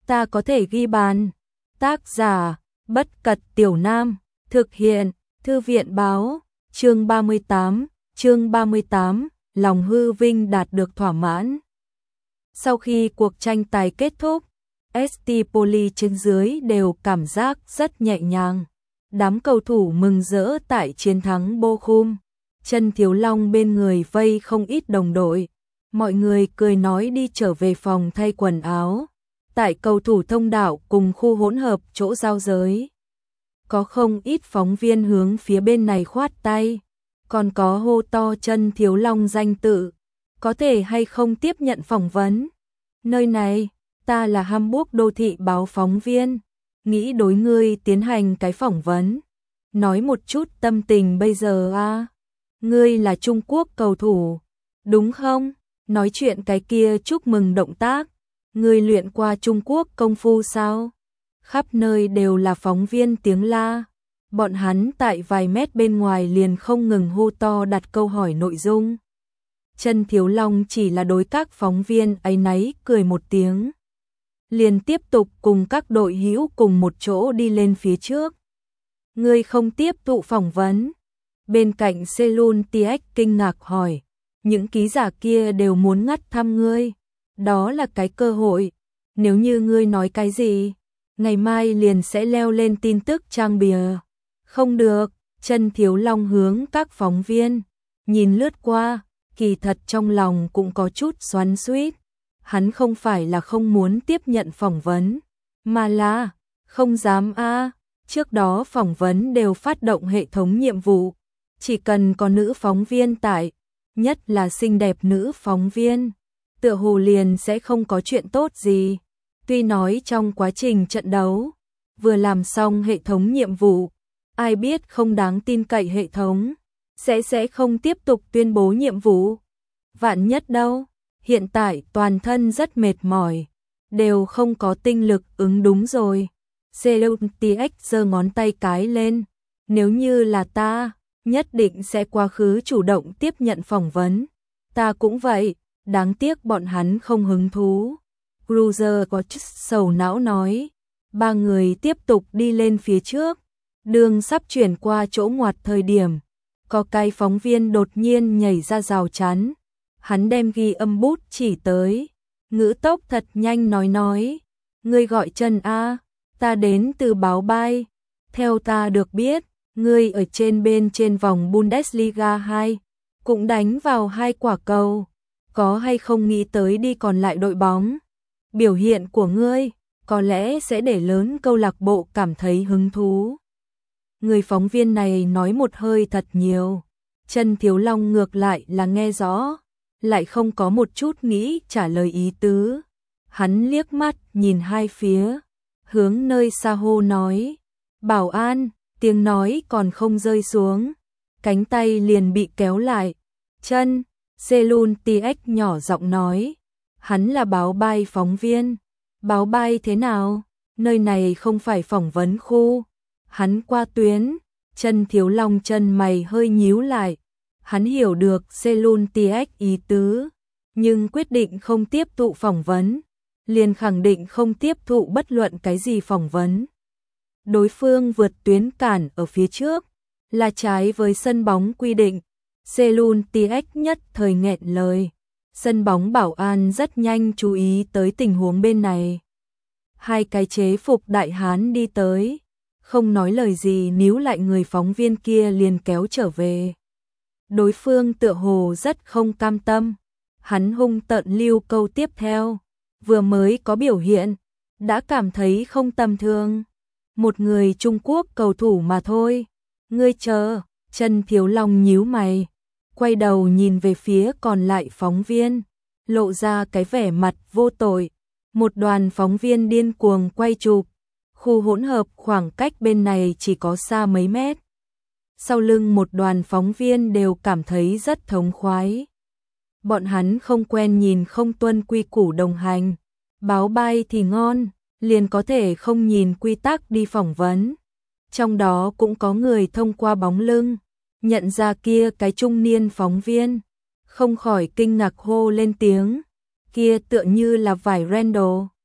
ta có thể ghi bàn. Tác giả, Bất Cật Tiểu Nam, thực hiện, Thư viện Báo, chương 38, lòng hư vinh đạt được thỏa mãn. Sau khi cuộc tranh tài kết thúc, ST Poli trên dưới đều cảm giác rất nhẹ nhàng. Đám cầu thủ mừng rỡ tại chiến thắng Bochum. Trần Thiếu Long bên người vây không ít đồng đội. Mọi người cười nói đi trở về phòng thay quần áo. Tại cầu thủ thông đạo cùng khu hỗn hợp chỗ giao giới, có không ít phóng viên hướng phía bên này khoát tay, còn có hô to Trần Thiếu Long danh tự, có thể hay không tiếp nhận phỏng vấn. Nơi này, ta là Hamburg đô thị báo phóng viên, nghĩ đối ngươi tiến hành cái phỏng vấn. Nói một chút tâm tình bây giờ à? Ngươi là Trung Quốc cầu thủ, đúng không? Nói chuyện cái kia chúc mừng động tác. Ngươi luyện qua Trung Quốc công phu sao? Khắp nơi đều là phóng viên tiếng la. Bọn hắn tại vài mét bên ngoài liền không ngừng hô to đặt câu hỏi nội dung. Trần Thiếu Long chỉ là đối các phóng viên áy náy cười một tiếng. Liền tiếp tục cùng các đội hữu cùng một chỗ đi lên phía trước. Ngươi không tiếp thụ phỏng vấn. Bên cạnh Selun Tiech kinh ngạc hỏi. Những ký giả kia đều muốn ngắt thăm ngươi. Đó là cái cơ hội. Nếu như ngươi nói cái gì, ngày mai liền sẽ leo lên tin tức trang bìa. Không được, Trần Thiếu Long hướng các phóng viên nhìn lướt qua, kỳ thật trong lòng cũng có chút xoắn xuýt. Hắn không phải là không muốn tiếp nhận phỏng vấn, mà là không dám a. Trước đó phỏng vấn đều phát động hệ thống nhiệm vụ, chỉ cần có nữ phóng viên tại, nhất là xinh đẹp nữ phóng viên, tựa hồ liền sẽ không có chuyện tốt gì. Tuy nói trong quá trình trận đấu, vừa làm xong hệ thống nhiệm vụ, ai biết không đáng tin cậy hệ thống, sẽ không tiếp tục tuyên bố nhiệm vụ. Vạn nhất đâu, hiện tại toàn thân rất mệt mỏi, đều không có tinh lực ứng đúng rồi. Seleuntix giơ ngón tay cái lên, nếu như là ta, nhất định sẽ quá khứ chủ động tiếp nhận phỏng vấn. Ta cũng vậy, đáng tiếc bọn hắn không hứng thú. Cruiser có chút sầu não nói. Ba người tiếp tục đi lên phía trước. Đường sắp chuyển qua chỗ ngoặt thời điểm, có cái phóng viên đột nhiên nhảy ra rào chắn. Hắn đem ghi âm bút chỉ tới, ngữ tốc thật nhanh nói. Ngươi gọi Trần A, ta đến từ báo Bay. Theo ta được biết, ngươi ở bên trên vòng Bundesliga 2, cũng đánh vào 2 quả cầu. Có hay không nghĩ tới đi còn lại đội bóng? Biểu hiện của ngươi có lẽ sẽ để lớn câu lạc bộ cảm thấy hứng thú. Người phóng viên này nói một hơi thật nhiều. Trần Thiếu Long ngược lại là nghe rõ, lại không có một chút nghĩ trả lời ý tứ. Hắn liếc mắt nhìn hai phía, hướng nơi xa hô nói. Bảo an, tiếng nói còn không rơi xuống, cánh tay liền bị kéo lại. Chân, Seleuntix nhỏ giọng nói. Hắn là báo Bay phóng viên. Báo Bay thế nào? Nơi này không phải phỏng vấn khu. Hắn qua tuyến. Trần Thiếu Long chân mày hơi nhíu lại. Hắn hiểu được Seleuntix ý tứ, nhưng quyết định không tiếp thụ phỏng vấn, liền khẳng định không tiếp thụ bất luận cái gì phỏng vấn. Đối phương vượt tuyến cản ở phía trước, là trái với sân bóng quy định. Seleuntix nhất thời nghẹn lời. Sân bóng bảo an rất nhanh chú ý tới tình huống bên này. Hai cái chế phục đại hán đi tới, không nói lời gì níu lại người phóng viên kia liền kéo trở về. Đối phương tựa hồ rất không cam tâm. Hắn hung tợn lưu câu tiếp theo. Vừa mới có biểu hiện, đã cảm thấy không tầm thường. Một người Trung Quốc cầu thủ mà thôi. Ngươi chờ. Trần Thiếu Long nhíu mày, quay đầu nhìn về phía còn lại phóng viên, lộ ra cái vẻ mặt vô tội. Một đoàn phóng viên điên cuồng quay chụp. Khu hỗn hợp khoảng cách bên này chỉ có xa mấy mét. Sau lưng một đoàn phóng viên đều cảm thấy rất thống khoái. Bọn hắn không quen nhìn không tuân quy củ đồng hành. Báo Bay thì ngon, liền có thể không nhìn quy tắc đi phỏng vấn. Trong đó cũng có người thông qua bóng lưng, nhận ra kia cái trung niên phóng viên, không khỏi kinh ngạc hô lên tiếng. Kia tựa như là vải Randall.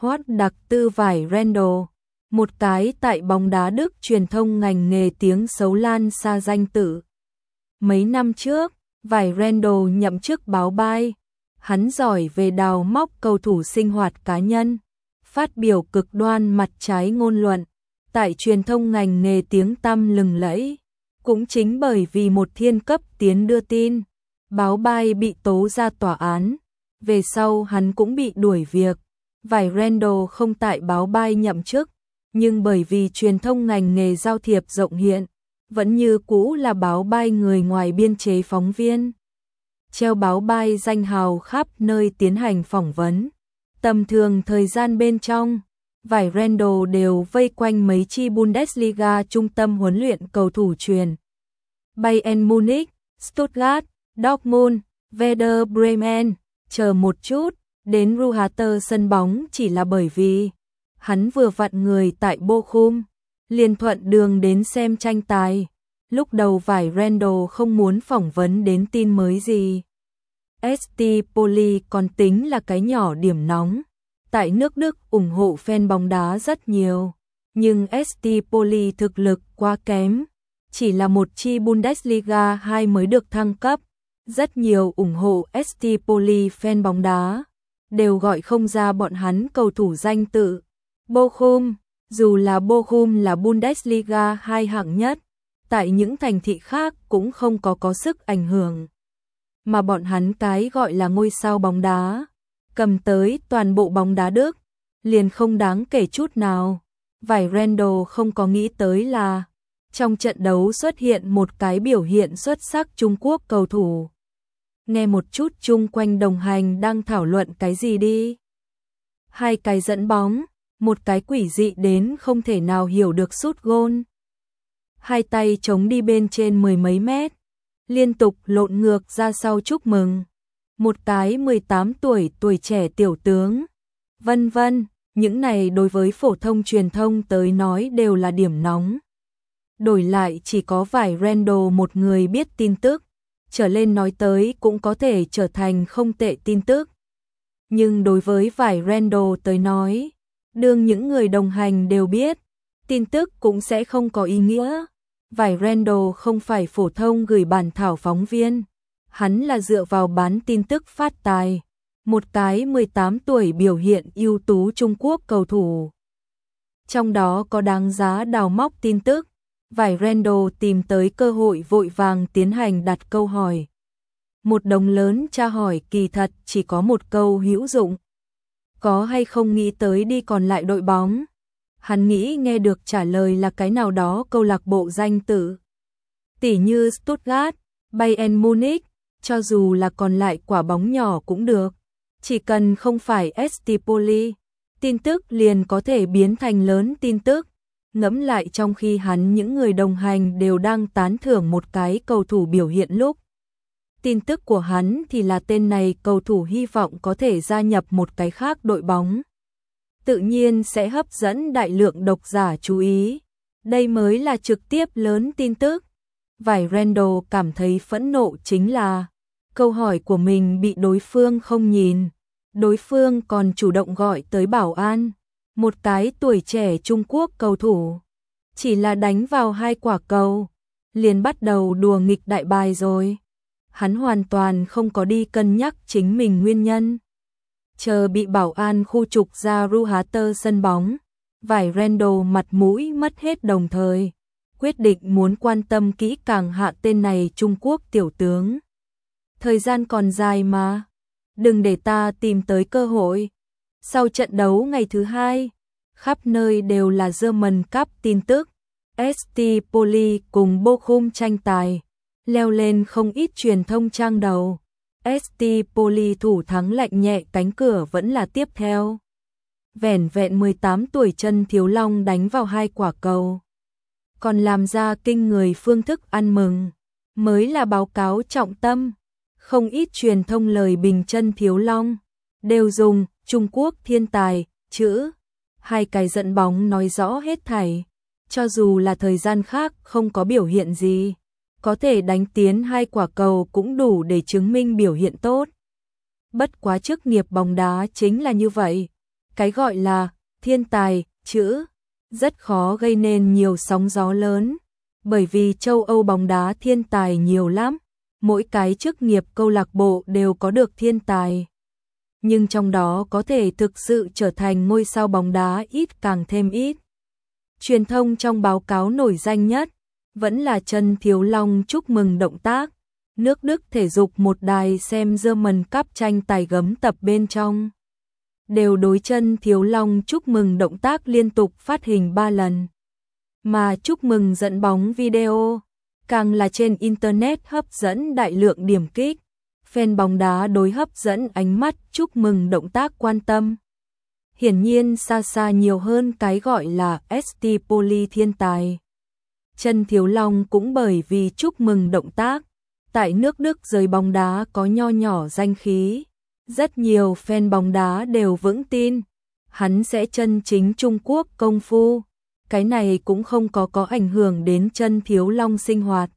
Hoát đặc tư vải Randall, một cái tại bóng đá Đức truyền thông ngành nghề tiếng xấu lan xa danh tử. Mấy năm trước, vải Randall nhậm chức báo bay. Hắn giỏi về đào móc cầu thủ sinh hoạt cá nhân, phát biểu cực đoan mặt trái ngôn luận, tại truyền thông ngành nghề tiếng tăm lừng lẫy. Cũng chính bởi vì một thiên cấp tiến đưa tin, báo bay bị tố ra tòa án, về sau hắn cũng bị đuổi việc. Vải Randall không tại báo bay nhậm chức, nhưng bởi vì truyền thông ngành nghề giao thiệp rộng hiện, vẫn như cũ là báo bay người ngoài biên chế phóng viên. Treo báo bay danh hào khắp nơi tiến hành phỏng vấn. Tầm thường thời gian bên trong, vải Randall đều vây quanh mấy chi Bundesliga trung tâm huấn luyện cầu thủ truyền. Bayern Munich, Stuttgart, Dortmund, Werder Bremen, chờ một chút, đến Ruhrter sân bóng chỉ là bởi vì hắn vừa vặn người tại Bochum, liền thuận đường đến xem tranh tài. Lúc đầu vải Randall không muốn phỏng vấn đến tin mới gì. ST Poli còn tính là cái nhỏ điểm nóng. Tại nước Đức ủng hộ fan bóng đá rất nhiều. Nhưng ST Poli thực lực quá kém. Chỉ là một chi Bundesliga 2 mới được thăng cấp. Rất nhiều ủng hộ ST Poli fan bóng đá đều gọi không ra bọn hắn cầu thủ danh tự. Bochum, dù là Bochum là Bundesliga 2 hạng nhất, tại những thành thị khác cũng không có sức ảnh hưởng. Mà bọn hắn cái gọi là ngôi sao bóng đá, cầm tới toàn bộ bóng đá Đức, liền không đáng kể chút nào. Vải Randall không có nghĩ tới là trong trận đấu xuất hiện một cái biểu hiện xuất sắc Trung Quốc cầu thủ. Nghe một chút chung quanh đồng hành đang thảo luận cái gì đi. 2 cái dẫn bóng, một cái quỷ dị đến không thể nào hiểu được sút gôn. 2 tay chống đi bên trên 10 mấy mét, liên tục lộn ngược ra sau chúc mừng. Một cái 18 tuổi tuổi trẻ tiểu tướng, vân vân, những này đối với phổ thông truyền thông tới nói đều là điểm nóng. Đổi lại chỉ có vải Randall một người biết tin tức, trở lên nói tới cũng có thể trở thành không tệ tin tức. Nhưng đối với vải Randall tới nói, đương những người đồng hành đều biết, tin tức cũng sẽ không có ý nghĩa. Vải Randall không phải phổ thông gửi bản thảo phóng viên, hắn là dựa vào bán tin tức phát tài. Một cái 18 tuổi biểu hiện ưu tú Trung Quốc cầu thủ. Trong đó có đáng giá đào móc tin tức, vải Randall tìm tới cơ hội vội vàng tiến hành đặt câu hỏi. Một đồng lớn tra hỏi kỳ thật chỉ có một câu hữu dụng. Có hay không nghĩ tới đi còn lại đội bóng? Hắn nghĩ nghe được trả lời là cái nào đó câu lạc bộ danh tử. Tỉ như Stuttgart, Bayern Munich, cho dù là còn lại quả bóng nhỏ cũng được. Chỉ cần không phải ST Poli, tin tức liền có thể biến thành lớn tin tức. Ngẫm lại trong khi hắn những người đồng hành đều đang tán thưởng một cái cầu thủ biểu hiện lúc. Tin tức của hắn thì là tên này cầu thủ hy vọng có thể gia nhập một cái khác đội bóng. Tự nhiên sẽ hấp dẫn đại lượng độc giả chú ý. Đây mới là trực tiếp lớn tin tức. Vải Randall cảm thấy phẫn nộ chính là câu hỏi của mình bị đối phương không nhìn. Đối phương còn chủ động gọi tới bảo an. Một cái tuổi trẻ Trung Quốc cầu thủ. Chỉ là đánh vào 2 quả cầu. Liền bắt đầu đùa nghịch đại bài rồi. Hắn hoàn toàn không có đi cân nhắc chính mình nguyên nhân. Chờ bị bảo an khu trục ra Ruhrter sân bóng. Vải Randall mặt mũi mất hết đồng thời. Quyết định muốn quan tâm kỹ càng hạ tên này Trung Quốc tiểu tướng. Thời gian còn dài mà. Đừng để ta tìm tới cơ hội. Sau trận đấu ngày thứ 2, khắp nơi đều là German Cup tin tức. ST Poli cùng Bochum tranh tài, leo lên không ít truyền thông trang đầu. ST Poli thủ thắng lạnh nhẹ, cánh cửa vẫn là tiếp theo. Vẻn vẹn 18 tuổi chân Thiếu Long đánh vào 2 quả cầu. Còn làm ra kinh người phương thức ăn mừng, mới là báo cáo trọng tâm. Không ít truyền thông lời bình chân Thiếu Long đều dùng Trung Quốc thiên tài chữ 2 cái dẫn bóng nói rõ hết thảy. Cho dù là thời gian khác không có biểu hiện gì, có thể đánh tiến 2 quả cầu cũng đủ để chứng minh biểu hiện tốt. Bất quá chức nghiệp bóng đá chính là như vậy. Cái gọi là thiên tài chữ rất khó gây nên nhiều sóng gió lớn, bởi vì châu Âu bóng đá thiên tài nhiều lắm, mỗi cái chức nghiệp câu lạc bộ đều có được thiên tài. Nhưng trong đó có thể thực sự trở thành ngôi sao bóng đá ít càng thêm ít. Truyền thông trong báo cáo nổi danh nhất vẫn là Trần Thiếu Long chúc mừng động tác. Nước Đức thể dục một đài xem German Cup tranh tài gấm tập bên trong. Đều đối Trần Thiếu Long chúc mừng động tác liên tục phát hình 3 lần. Mà chúc mừng dẫn bóng video, càng là trên Internet hấp dẫn đại lượng điểm kích. Fan bóng đá đối hấp dẫn ánh mắt chúc mừng động tác quan tâm. Hiển nhiên xa xa nhiều hơn cái gọi là ST Poli thiên tài. Trần Thiếu Long cũng bởi vì chúc mừng động tác, tại nước Đức giới bóng đá có nho nhỏ danh khí. Rất nhiều fan bóng đá đều vững tin, hắn sẽ chân chính Trung Quốc công phu. Cái này cũng không có ảnh hưởng đến Trần Thiếu Long sinh hoạt.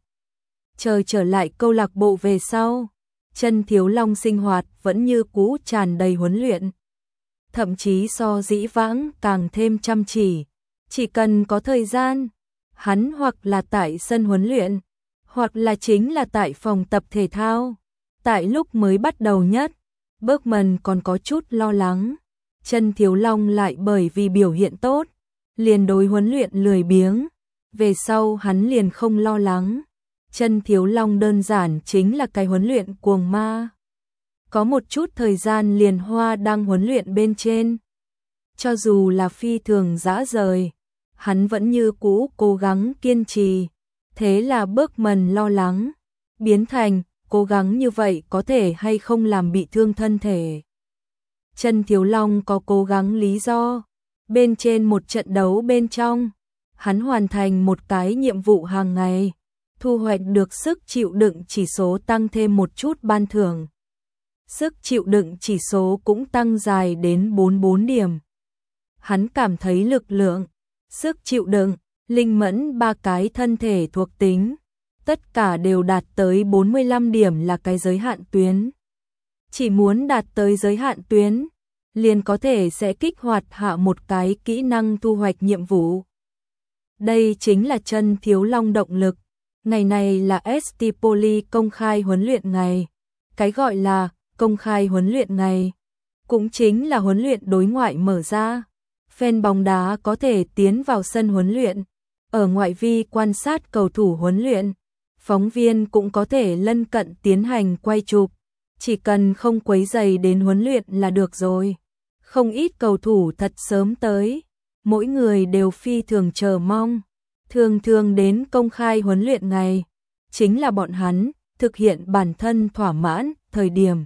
Trở lại câu lạc bộ về sau, Trần Thiếu Long sinh hoạt vẫn như cũ tràn đầy huấn luyện. Thậm chí so dĩ vãng càng thêm chăm chỉ cần có thời gian, hắn hoặc là tại sân huấn luyện, hoặc là chính là tại phòng tập thể thao. Tại lúc mới bắt đầu nhất, Bergman còn có chút lo lắng, Trần Thiếu Long lại bởi vì biểu hiện tốt, liền đối huấn luyện lười biếng. Về sau hắn liền không lo lắng. Trần Thiếu Long đơn giản chính là cái huấn luyện cuồng ma. Có một chút thời gian liền hoa đang huấn luyện bên trên. Cho dù là phi thường dã rời, hắn vẫn như cũ cố gắng kiên trì. Thế là Bergman lo lắng, biến thành cố gắng như vậy có thể hay không làm bị thương thân thể. Trần Thiếu Long có cố gắng lý do. Bên trên một trận đấu bên trong, hắn hoàn thành một cái nhiệm vụ hàng ngày, thu hoạch được sức chịu đựng chỉ số tăng thêm một chút ban thưởng. Sức chịu đựng chỉ số cũng tăng dài đến 44 điểm. Hắn cảm thấy lực lượng, sức chịu đựng, linh mẫn ba cái thân thể thuộc tính, tất cả đều đạt tới 45 điểm là cái giới hạn tuyến. Chỉ muốn đạt tới giới hạn tuyến, liền có thể sẽ kích hoạt hạ một cái kỹ năng thu hoạch nhiệm vụ. Đây chính là Trần Thiếu Long động lực. Ngày này là ST Poli công khai huấn luyện ngày. Cái gọi là công khai huấn luyện ngày cũng chính là huấn luyện đối ngoại mở ra. Fan bóng đá có thể tiến vào sân huấn luyện, ở ngoại vi quan sát cầu thủ huấn luyện. Phóng viên cũng có thể lân cận tiến hành quay chụp, chỉ cần không quấy rầy đến huấn luyện là được rồi. Không ít cầu thủ thật sớm tới, mỗi người đều phi thường chờ mong. Thường đến công khai huấn luyện ngày, chính là bọn hắn thực hiện bản thân thỏa mãn thời điểm.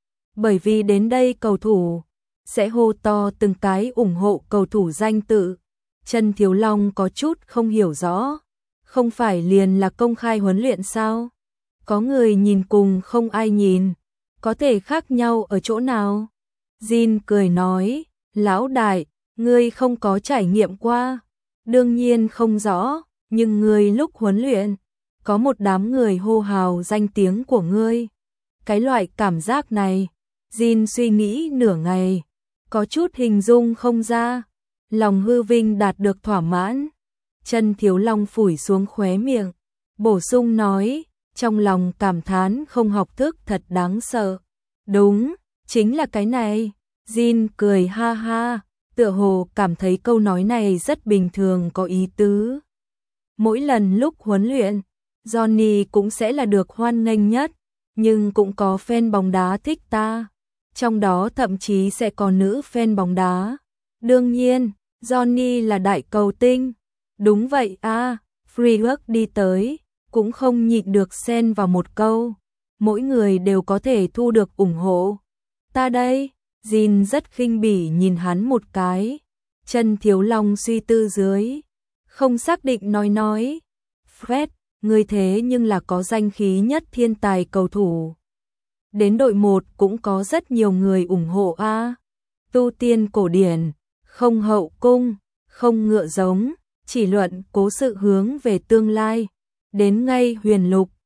Bởi vì đến đây cầu thủ sẽ hô to từng cái ủng hộ cầu thủ danh tự. Trần Thiếu Long có chút không hiểu rõ, không phải liền là công khai huấn luyện sao? Có người nhìn cùng không ai nhìn, có thể khác nhau ở chỗ nào? Jin cười nói, lão đại, ngươi không có trải nghiệm qua, đương nhiên không rõ, nhưng ngươi lúc huấn luyện, có một đám người hô hào danh tiếng của ngươi. Cái loại cảm giác này, Jin suy nghĩ nửa ngày, có chút hình dung không ra, lòng hư vinh đạt được thỏa mãn. Trần Thiếu Long phủi xuống khóe miệng, bổ sung nói, trong lòng cảm thán không học thức thật đáng sợ. Đúng, chính là cái này. Jin cười ha ha, tựa hồ cảm thấy câu nói này rất bình thường có ý tứ. Mỗi lần lúc huấn luyện, Johnny cũng sẽ là được hoan nghênh nhất, nhưng cũng có fan bóng đá thích ta. Trong đó thậm chí sẽ có nữ fan bóng đá. Đương nhiên, Johnny là đại cầu tinh. Đúng vậy à, Freework đi tới, cũng không nhịn được xen vào một câu. Mỗi người đều có thể thu được ủng hộ. Ta đây, Jin rất khinh bỉ nhìn hắn một cái. Trần Thiếu Long suy tư dưới, không xác định nói. Fred, ngươi thế nhưng là có danh khí nhất thiên tài cầu thủ. Đến đội 1 cũng có rất nhiều người ủng hộ a. Tu tiên cổ điển, không hậu cung, không ngựa giống, chỉ luận cố sự hướng về tương lai. Đến ngay huyền lục,